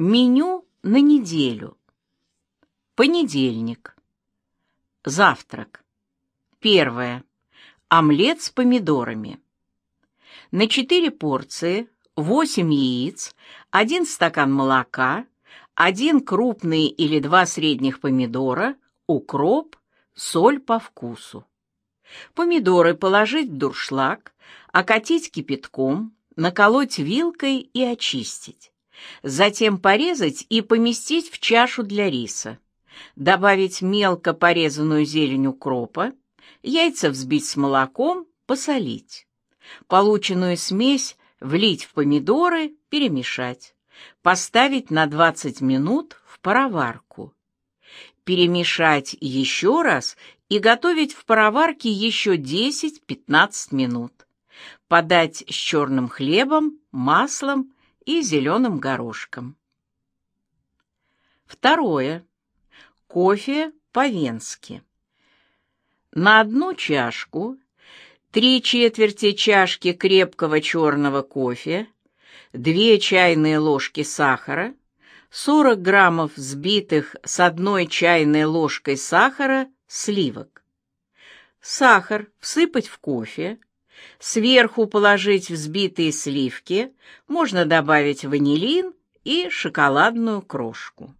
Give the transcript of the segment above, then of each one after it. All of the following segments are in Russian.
Меню на неделю. Понедельник. Завтрак. Первое. Омлет с помидорами. На 4 порции 8 яиц, 1 стакан молока, 1 крупный или 2 средних помидора, укроп, соль по вкусу. Помидоры положить в дуршлаг, окатить кипятком, наколоть вилкой и очистить. Затем порезать и поместить в чашу для риса. Добавить мелко порезанную зелень укропа, яйца взбить с молоком, посолить. Полученную смесь влить в помидоры, перемешать. Поставить на 20 минут в пароварку. Перемешать еще раз и готовить в пароварке еще 10-15 минут. Подать с черным хлебом, маслом и зеленым горошком. Второе. Кофе по-венски. На 1 чашку 3/4 чашки крепкого черного кофе, 2 чайные ложки сахара, 40 граммов взбитых с 1 чайной ложкой сахара сливок. Сахар всыпать в кофе, сверху положить взбитые сливки, можно добавить ванилин и шоколадную крошку.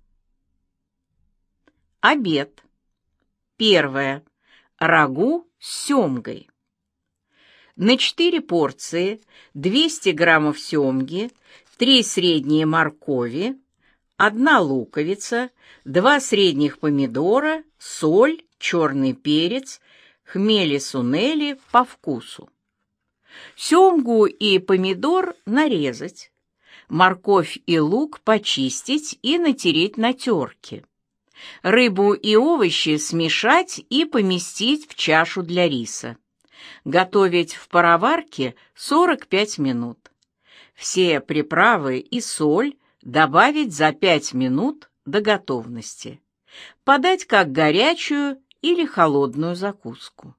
Обед. Первое. Рагу с семгой. На 4 порции 200 граммов семги, 3 средние моркови, 1 луковица, 2 средних помидора, соль, черный перец, хмели-сунели по вкусу. Семгу и помидор нарезать, морковь и лук почистить и натереть на терке. Рыбу и овощи смешать и поместить в чашу для риса. Готовить в пароварке 45 минут. Все приправы и соль добавить за 5 минут до готовности. Подать как горячую или холодную закуску.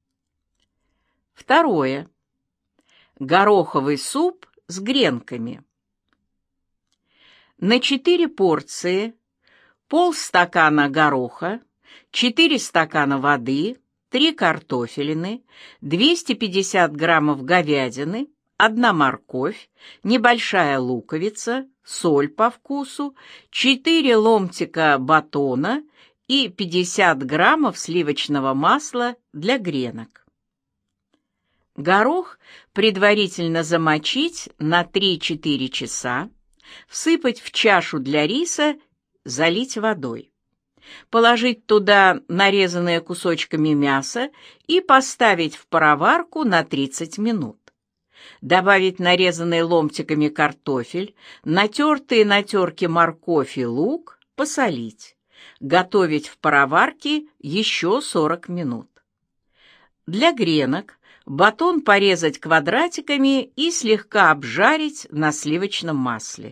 Второе. Гороховый суп с гренками. На 4 порции полстакана гороха, 4 стакана воды, 3 картофелины, 250 граммов говядины, 1 морковь, небольшая луковица, соль по вкусу, 4 ломтика батона и 50 граммов сливочного масла для гренок. Горох предварительно замочить на 3-4 часа, всыпать в чашу для риса, залить водой. Положить туда нарезанное кусочками мясо и поставить в пароварку на 30 минут. Добавить нарезанный ломтиками картофель, натертые на терке морковь и лук, посолить. Готовить в пароварке еще 40 минут. Для гренок батон порезать квадратиками и слегка обжарить на сливочном масле.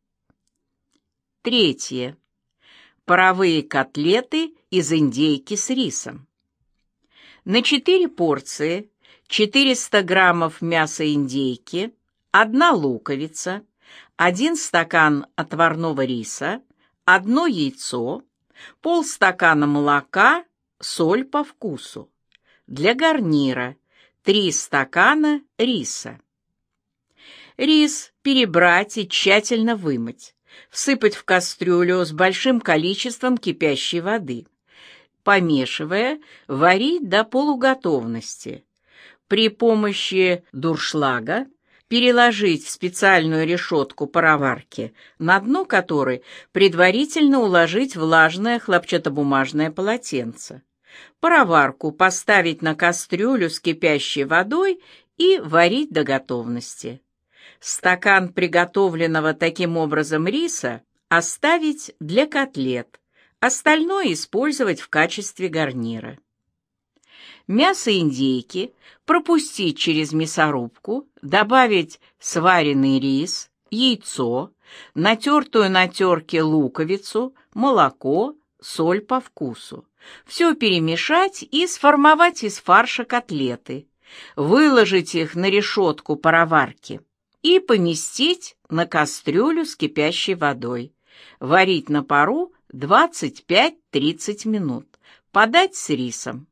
Третье. Паровые котлеты из индейки с рисом. На 4 порции 400 граммов мяса индейки, 1 луковица, 1 стакан отварного риса, 1 яйцо, полстакана молока, соль по вкусу. Для гарнира 3 стакана риса. Рис перебрать и тщательно вымыть. Всыпать в кастрюлю с большим количеством кипящей воды. Помешивая, варить до полуготовности. При помощи дуршлага переложить в специальную решетку пароварки, на дно которой предварительно уложить влажное хлопчатобумажное полотенце. Пароварку поставить на кастрюлю с кипящей водой и варить до готовности. Стакан приготовленного таким образом риса оставить для котлет, остальное использовать в качестве гарнира. Мясо индейки пропустить через мясорубку, добавить сваренный рис, яйцо, натертую на терке луковицу, молоко, соль по вкусу. Все перемешать и сформовать из фарша котлеты. Выложить их на решетку пароварки. и поместить на кастрюлю с кипящей водой. Варить на пару 25-30 минут. Подать с рисом.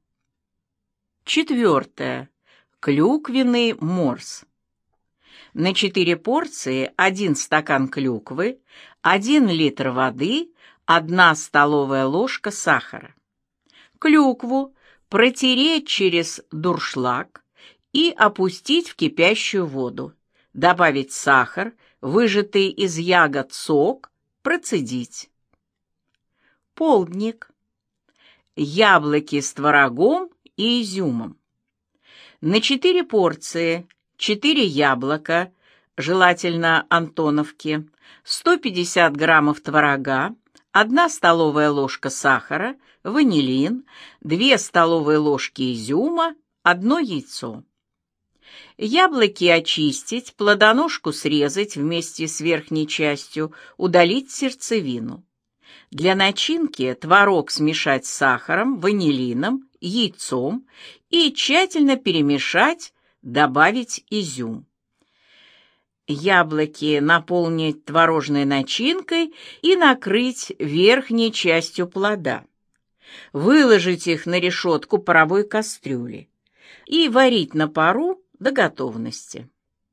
4. Клюквенный морс. На 4 порции 1 стакан клюквы, 1 литр воды, 1 столовая ложка сахара. Клюкву протереть через дуршлаг и опустить в кипящую воду. Добавить сахар, выжатый из ягод сок, процедить. Полдник. Яблоки с творогом и изюмом. На 4 порции 4 яблока, желательно антоновки, 150 граммов творога, 1 столовая ложка сахара, ванилин, 2 столовые ложки изюма, 1 яйцо. Яблоки очистить, плодоножку срезать вместе с верхней частью, удалить сердцевину. Для начинки творог смешать с сахаром, ванилином, яйцом и тщательно перемешать, добавить изюм. Яблоки наполнить творожной начинкой и накрыть верхней частью плода. Выложить их на решетку паровой кастрюли и варить на пару до готовности.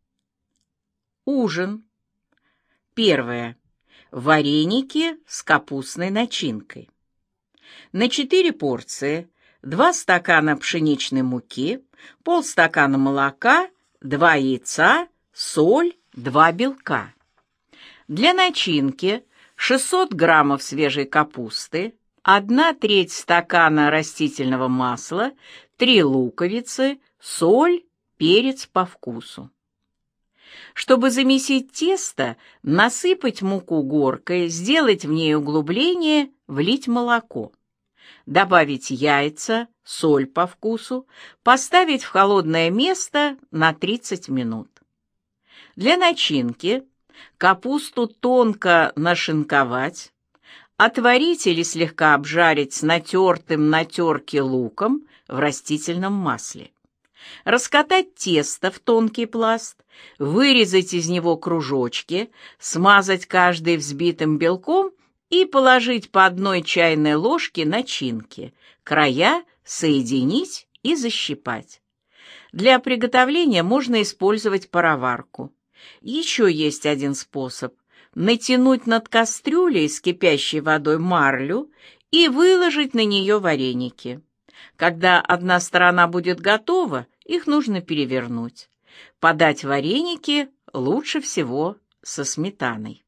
Ужин. 1. Вареники с капустной начинкой. На 4 порции 2 стакана пшеничной муки, полстакана молока, 2 яйца, соль, 2 белка. Для начинки 600 граммов свежей капусты, 1/3 стакана растительного масла, 3 луковицы, соль, перец по вкусу. Чтобы замесить тесто, насыпать муку горкой, сделать в ней углубление, влить молоко. Добавить яйца, соль по вкусу, поставить в холодное место на 30 минут. Для начинки капусту тонко нашинковать, отварить или слегка обжарить с натертым на терке луком в растительном масле. Раскатать тесто в тонкий пласт, вырезать из него кружочки, смазать каждый взбитым белком и положить по 1 чайной ложке начинки, края соединить и защипать. Для приготовления можно использовать пароварку. Еще есть один способ – натянуть над кастрюлей с кипящей водой марлю и выложить на нее вареники. Когда одна сторона будет готова, их нужно перевернуть. Подать вареники лучше всего со сметаной.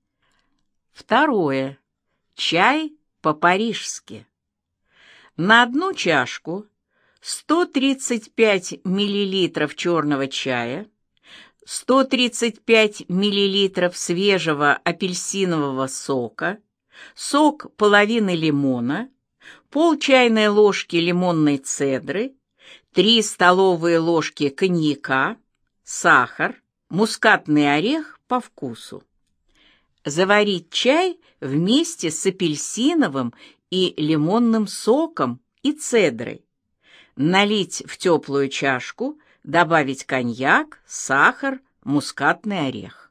2. Чай по-парижски. На 1 чашку 135 мл черного чая, 135 мл свежего апельсинового сока, сок половины лимона, пол чайной ложки лимонной цедры, 3 столовые ложки коньяка, сахар, мускатный орех по вкусу. Заварить чай вместе с апельсиновым и лимонным соком и цедрой. Налить в теплую чашку, добавить коньяк, сахар, мускатный орех.